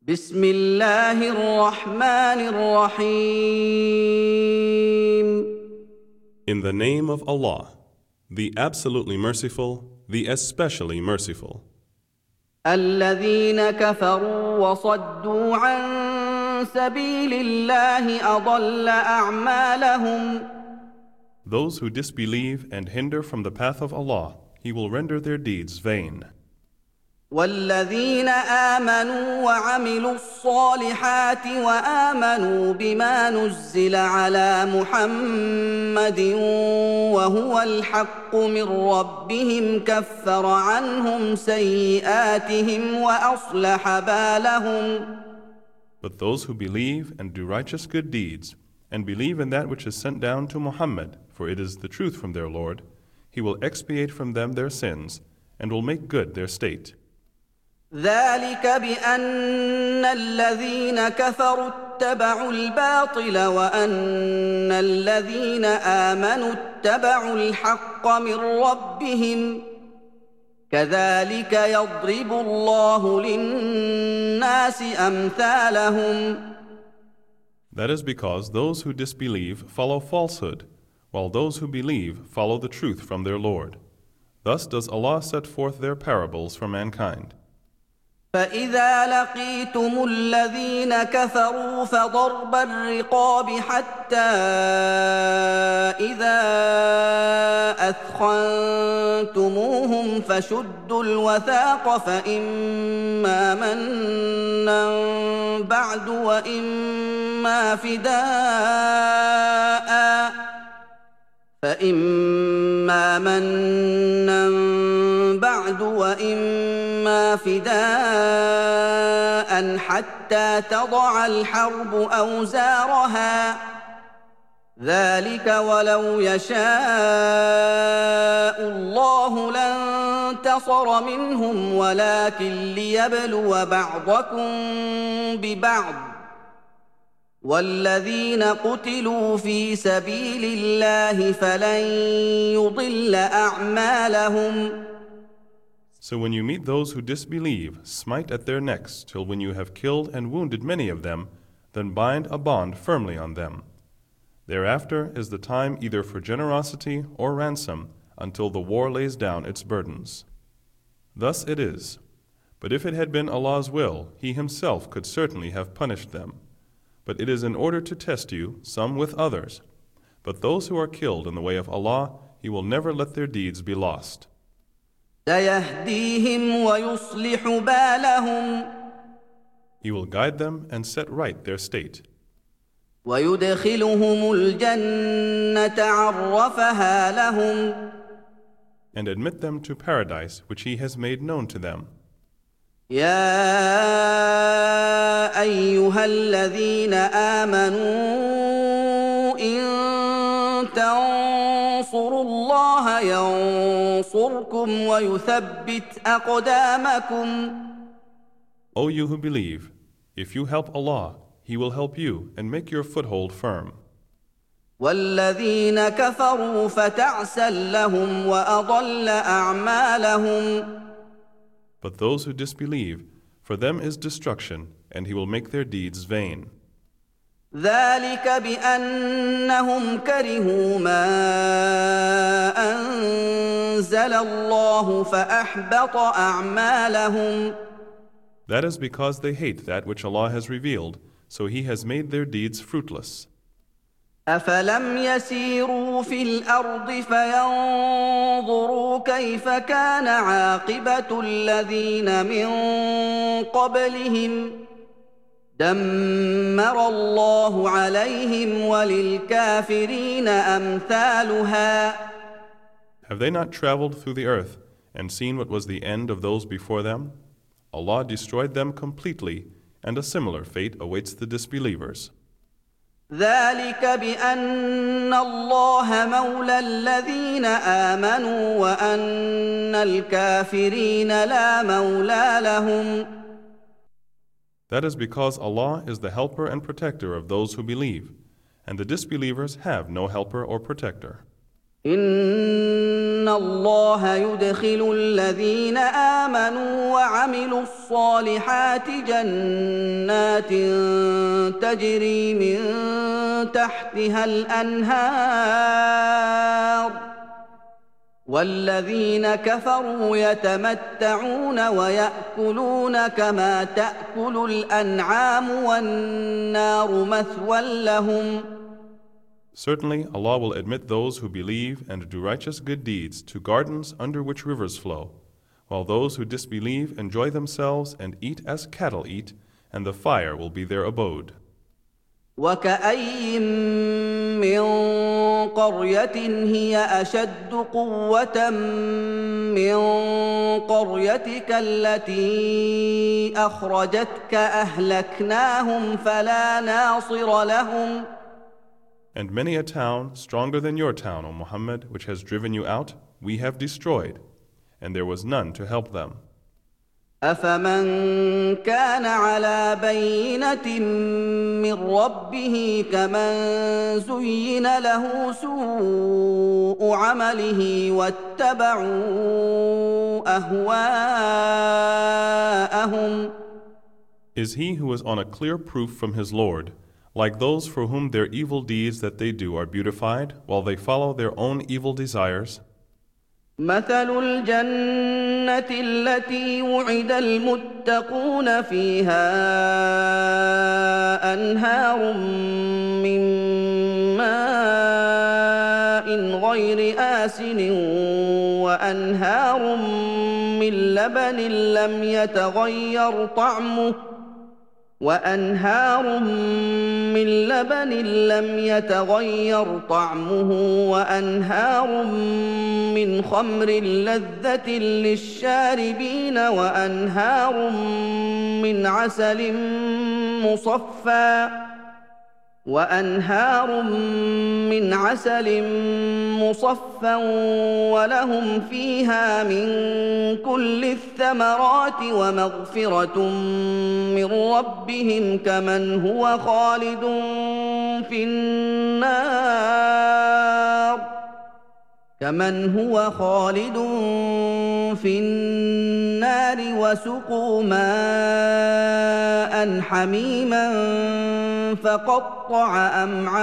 بسم الله الرحمن الرحيم. In the name of Allah, the absolutely merciful, the especially merciful. الذين كفروا وصدوا عن سبيل الله أضل أعمالهم. Those who disbelieve and hinder from the path of Allah, He will render their deeds vain. والذين آمنوا وعملوا الصالحات وآمنوا بما نزل على محمد وهو الحق من ربهم كفر عنهم سيئاتهم وأصلح بالهم. But those who believe and do righteous good deeds, and believe in that which is sent down to Muhammad, for it is the truth from their Lord, He will expiate from them their sins, and will make good their state. ذلك بأن الذين كفروا اتبعوا الباطل وأن الذين آمنوا اتبعوا الحق من ربهم كذلك يضرب الله للناس أمثالهم. That is because those who disbelieve follow falsehood, while those who believe follow the truth from their Lord. Thus does Allah set forth their parables for mankind. فإذا لقيتم الذين كفروا فضرب الرقاب حتى إذا أثخنتموهم فشدوا الوثاق فإما منا بعد وإما فداء حتى تضع الحرب أوزارها ذلك ولو يشاء الله لانتصر منهم ولكن ليبلو بعضكم ببعض والذين قتلوا في سبيل الله فلن يضل أعمالهم. So when you meet those who disbelieve, smite at their necks till when you have killed and wounded many of them, then bind a bond firmly on them. Thereafter is the time either for generosity or ransom until the war lays down its burdens. Thus it is. But if it had been Allah's will, He Himself could certainly have punished them. But it is in order to test you, some with others. But those who are killed in the way of Allah, He will never let their deeds be lost. سيهديهم ويصلح بالهم. He will guide them and set right their state. ويدخلهم الجنة عرفها لهم. And admit them to paradise which He has made known to them. يا أيها الذين آمنوا إن تنصروا الله ينصركم ويثبت أقدامكم. O you who believe, if you help Allah, He will help you and make your foothold firm. والذين كفروا فتعسا لهم وأضل أعمالهم. But those who disbelieve, for them is destruction, and He will make their deeds vain. ذلك بأنهم كرهوا ما أنزل الله فأحبط أعمالهم. That is because they hate that which Allah has revealed, so He has made their deeds fruitless. أفلم يسيروا في الأرض فينظروا كيف كان عاقبة الذين من قبلهم دمر الله عليهم وللكافرين أمثالها. Have they not traveled through the earth and seen what was the end of those before them? Allah destroyed them completely, and a similar fate awaits the disbelievers. ذلك بأن الله مولى الذين آمنوا وأن الكافرين لا مولى لهم. That is because Allah is the helper and protector of those who believe, and the disbelievers have no helper or protector. إن الله يدخل الذين آمنوا وعملوا الصالحات جنات تجري من تحتها الأنهار والذين كفروا يتمتعون ويأكلون كما تأكل الأنعام والنار مثوى لهم. Certainly, Allah will admit those who believe and do righteous good deeds to gardens under which rivers flow, while those who disbelieve enjoy themselves and eat as cattle eat, and the fire will be their abode. وكأي من قرية هي أشد قوة من قريتك التي أخرجتك أهلكناهم فلا ناصر لهم. And many a town stronger than your town, O Muhammad, which has driven you out, we have destroyed, and there was none to help them. أفمن كان على بينة من ربه كمن زين له سوء عمله واتبعوا أهواءهم. Is he who is on a clear proof from his Lord, like those for whom their evil deeds that they do are beautified, while they follow their own evil desires? مثل الجنة التي وعد المتقون فيها أنهار من ماء غير آسن وأنهار من لبن لم يتغير طعمه وأنهار وأنهار من خمر لذة للشاربين وأنهار من عسل مصفى ولهم فيها من كل الثمرات ومغفرة من ربهم كمن هو خالد في النار وسقوا ماء حميما فقطع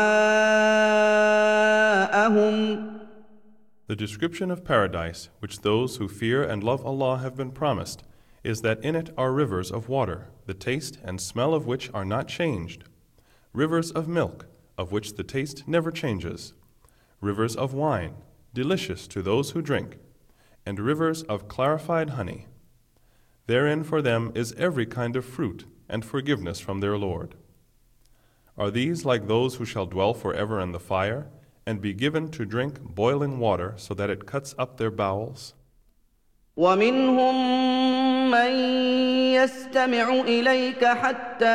أمعاءهم. The description of paradise, which those who fear and love Allah have been promised, is that in it are rivers of water, the taste and smell of which are not changed, rivers of milk, of which the taste never changes, rivers of wine, delicious to those who drink, and rivers of clarified honey. Therein for them is every kind of fruit and forgiveness from their Lord. Are these like those who shall dwell forever in the fire, and be given to drink boiling water so that it cuts up their bowels? ومنهم من يستمع إليك حتى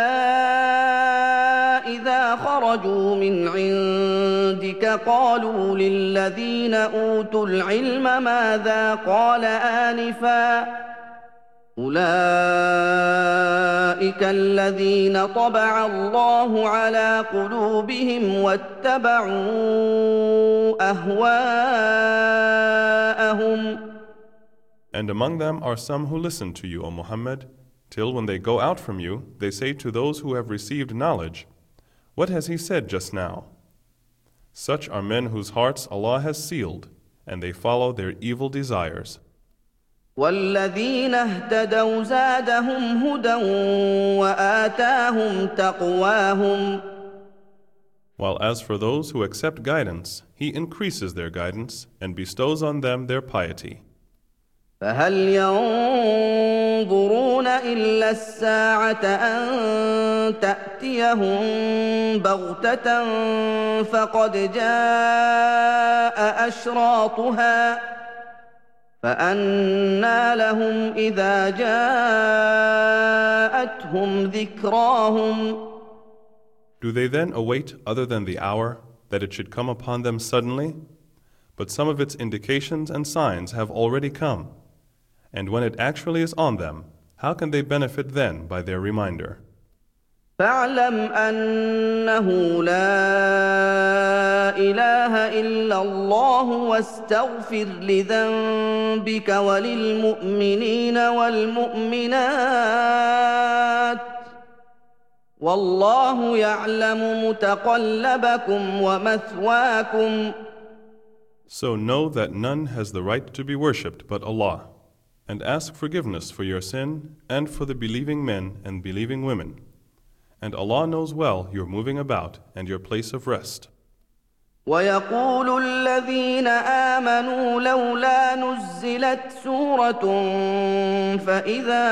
إذا خرجوا من عندك قالوا للذين أوتوا العلم ماذا قال آنفا أولئك الذين طبع الله على قلوبهم واتبعوا أهواءهم. And among them are some who listen to you, O Muhammad, till when they go out from you, they say to those who have received knowledge, "What has he said just now?" Such are men whose hearts Allah has sealed, and they follow their evil desires. والذين اهتدوا زادهم هدى وآتاهم تقواهم. While as for those who accept guidance, He increases their guidance and bestows on them their piety. فهل ينظرون إلا الساعة أن تأتيهم بغتة فقد جاء أشراطها فأنى لهم إذا جاءتهم ذكراهم. Do they then await other than the hour, that it should come upon them suddenly? But some of its indications and signs have already come. And when it actually is on them, how can they benefit then by their reminder? فاعلم أنه لا إله إلا الله واستغفر لذنبك وللمؤمنين والمؤمنات والله يعلم متقلبكم ومثواكم. So know that none has the right to be worshipped but Allah, and ask forgiveness for your sin and for the believing men and believing women. And Allah knows well your moving about and your place of rest. ويقول الذين آمنوا لولا نزلت سورة فإذا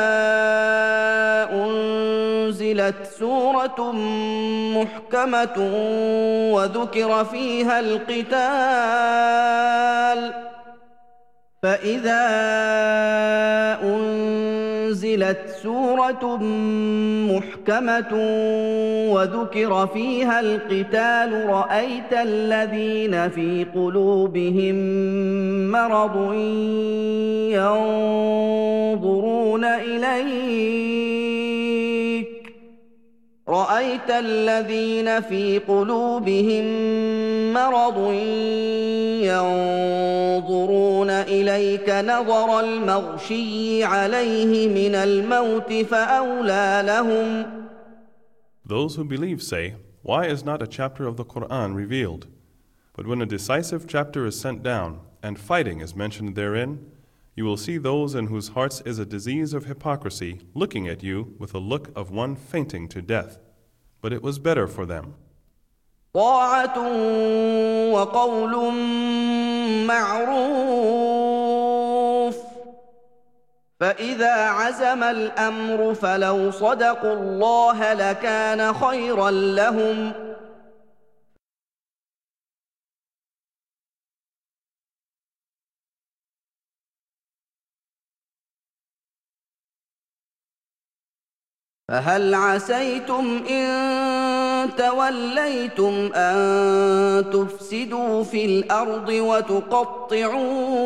أنزلت سورة محكمة وذكر فيها القتال رأيت الذين في قلوبهم مرض ينظرون إليك نظر المغشي عليه من الموت فأولى لهم. Those who believe say, why is not a chapter of the Quran revealed? But when a decisive chapter is sent down, and fighting is mentioned therein, you will see those in whose hearts is a disease of hypocrisy looking at you with a look of one fainting to death. But it was better for them. طاعة وقول معروف فإذا عزم الأمر فلو صدقوا الله لكان خيرا لهم. فهل عسيتم إن توليتم أن تفسدوا في الأرض وتقطعوا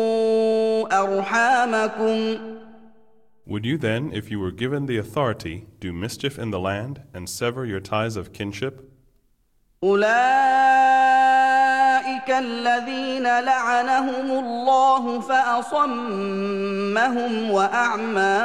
أرحامكم. Would you then, if you were given the authority, do mischief in the land and sever your ties of kinship? أولئك الذين لعنهم الله فأصمهم وأعمى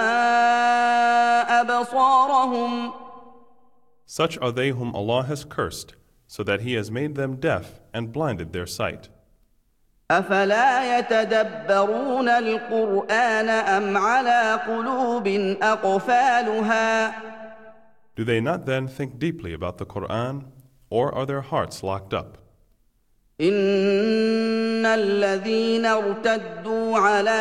أبصارهم. Such are they whom Allah has cursed, so that He has made them deaf and blinded their sight. أفلا يتدبرون القرآن أم على قلوب أقفالها. Do they not then think deeply about the Quran, or are their hearts locked up? إن الذين ارتدوا على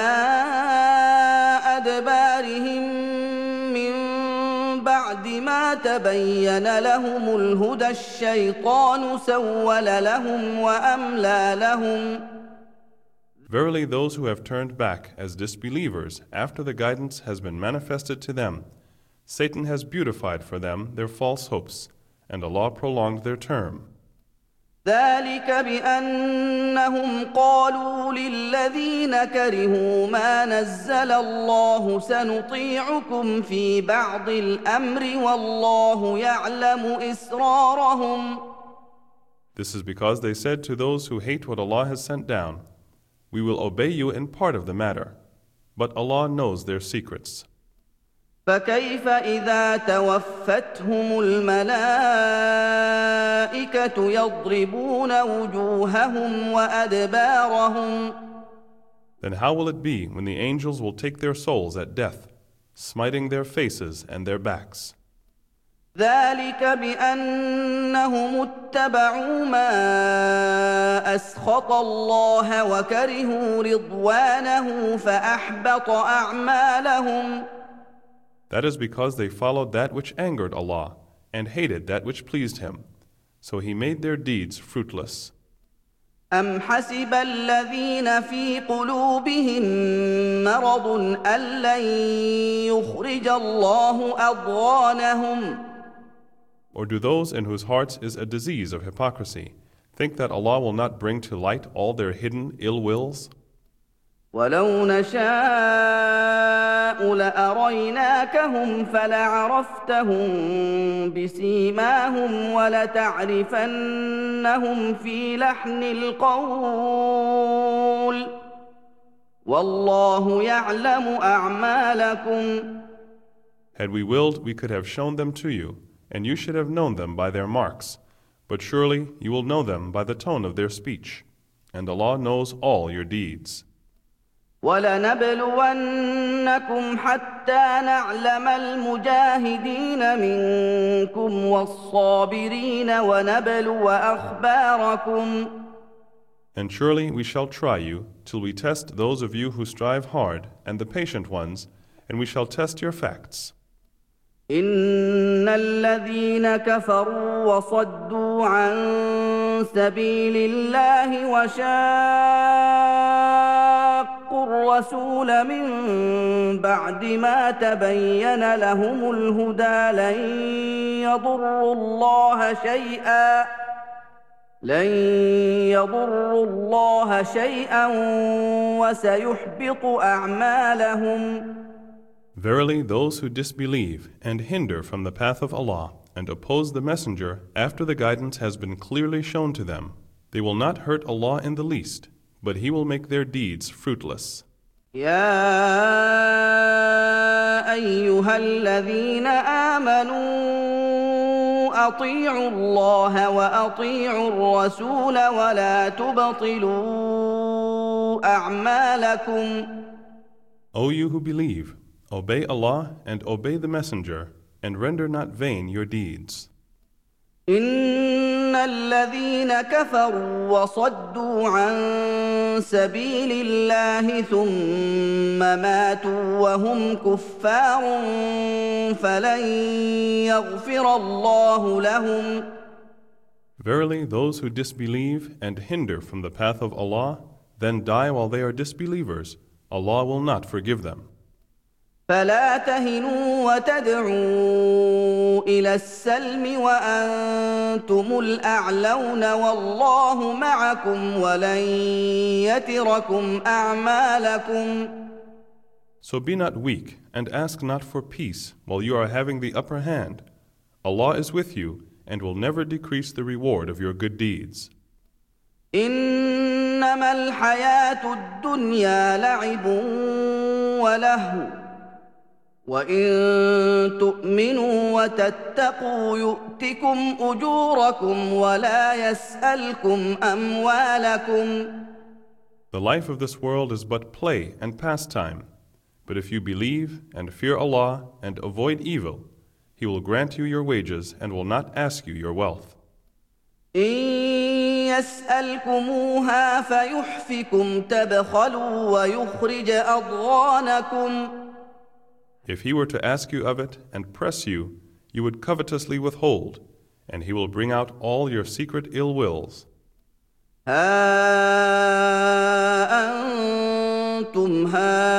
أدبارهم من بعد ما تبين لهم الهدى الشيطان سول لهم وأملى لهم. Verily those who have turned back as disbelievers after the guidance has been manifested to them, Satan has beautified for them their false hopes, and Allah prolonged their term. ذلك بأنهم قالوا للذين كرهوا ما نزل الله سنطيعكم في بعض الأمر والله يعلم إسرارهم. This is because they said to those who hate what Allah has sent down, we will obey you in part of the matter, but Allah knows their secrets. فكيف إذا توفتهم الملائكة يضربون وجوههم وأدبارهم. Then how will it be when the angels will take their souls at death, smiting their faces and their backs? ذلك بأنهم اتبعوا ما أسخط الله وكرهوا رضوانه فأحبط أعمالهم. That is because they followed that which angered Allah and hated that which pleased Him. So He made their deeds fruitless. أم حسب الذين في قلوبهم مرض أن لن يخرج الله أضغانهم. Or do those in whose hearts is a disease of hypocrisy think that Allah will not bring to light all their hidden ill wills? ولو نشاء لأريناكهم فلعرفتهم بسيماهم ولتعرفنهم في لحن القول والله يعلم أعمالكم. Had we willed, we could have shown them to you, and you should have known them by their marks. But surely you will know them by the tone of their speech, and Allah knows all your deeds. وَلَنَبْلُوَنَّكُمْ حَتَّى نَعْلَمَ الْمُجَاهِدِينَ مِنكُمْ وَالصَّابِرِينَ وَنَبْلُوَ أَخْبَارَكُمْ. And surely we shall try you till we test those of you who strive hard and the patient ones, and we shall test your facts. إِنَّ الَّذِينَ كَفَرُوا وَصَدُّوا عَن سَبِيلِ اللَّهِ وَشَاقُّوا الرَّسُولَ مِن بَعْدِ مَا تَبَيَّنَ لَهُمُ الْهُدَىٰ لَن يضروا الله شيئا وسيحبط أعمالهم. Verily, those who disbelieve and hinder from the path of Allah and oppose the Messenger after the guidance has been clearly shown to them, they will not hurt Allah in the least, but He will make their deeds fruitless. يا أيها الذين آمنوا أطيعوا الله وأطيعوا الرسول ولا تبطلوا أعمالكم. O you who believe, obey Allah and obey the Messenger, and render not vain your deeds. إن الذين كفروا وصدوا عن سبيل الله ثم ماتوا وهم كفار فلن يغفر الله لهم. Verily, those who disbelieve and hinder from the path of Allah, then die while they are disbelievers, Allah will not forgive them. فلا تهنوا وتدعوا إلى السلم وأنتم الأعلون والله معكم ولن يتركم أعمالكم. So be not weak and ask not for peace while you are having the upper hand. Allah is with you and will never decrease the reward of your good deeds. إنما الحياة الدنيا لعب ولهو وَإِن تُؤْمِنُوا وَتَتَّقُوا يُؤْتِكُمْ أُجُورَكُمْ وَلَا يَسْأَلْكُمْ أَمْوَالَكُمْ. The life of this world is but play and pastime, but if you believe and fear Allah and avoid evil, He will grant you your wages and will not ask you your wealth. إِن يَسْأَلْكُمُوهَا فَيُحْفِكُمْ تَبْخَلُوا وَيُخْرِجْ أَضْغَانَكُمْ. If He were to ask you of it and press you, you would covetously withhold, and He will bring out all your secret ill wills. ها أنتم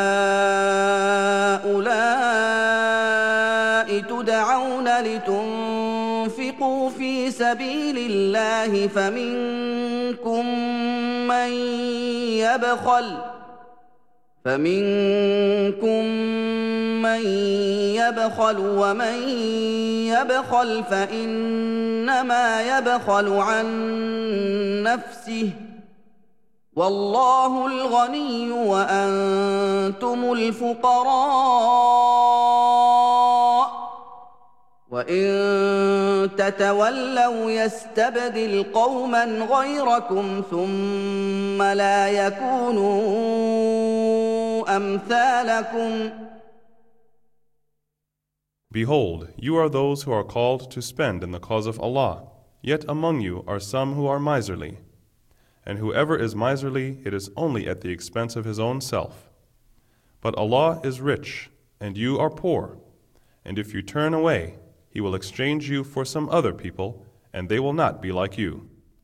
هؤلاء تدعون لتنفقوا في سبيل الله فمنكم من يبخل ومن يبخل فإنما يبخل عن نفسه والله الغني وأنتم الفقراء وإن تتولوا يستبدل قوما غيركم ثم لا يكونوا أمثالكم. Behold, you are those who are called to spend in the cause of Allah, yet among you are some who are miserly. And whoever is miserly, it is only at the expense of his own self. But Allah is rich, and you are poor. And if you turn away, He will exchange you for some other people, and they will not be like you.